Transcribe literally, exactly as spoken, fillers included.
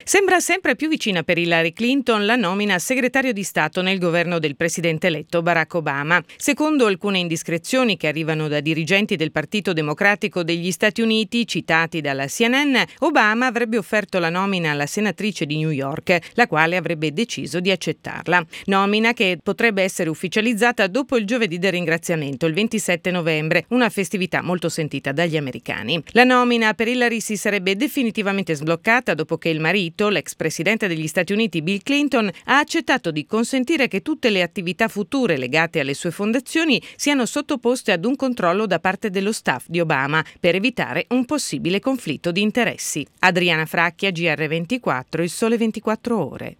Sembra sempre più vicina per Hillary Clinton la nomina a segretario di Stato nel governo del presidente eletto Barack Obama. Secondo alcune indiscrezioni che arrivano da dirigenti del Partito Democratico degli Stati Uniti, citati dalla C N N, Obama avrebbe offerto la nomina alla senatrice di New York, la quale avrebbe deciso di accettarla. Nomina che potrebbe essere ufficializzata dopo il giovedì del ringraziamento, il ventisette novembre, una festività molto sentita dagli americani. La nomina per Hillary si sarebbe definitivamente sbloccata dopo che il marito, l'ex presidente degli Stati Uniti Bill Clinton, ha accettato di consentire che tutte le attività future legate alle sue fondazioni siano sottoposte ad un controllo da parte dello staff di Obama per evitare un possibile conflitto di interessi. Adriana Fracchia, G R ventiquattro, Il Sole ventiquattro Ore.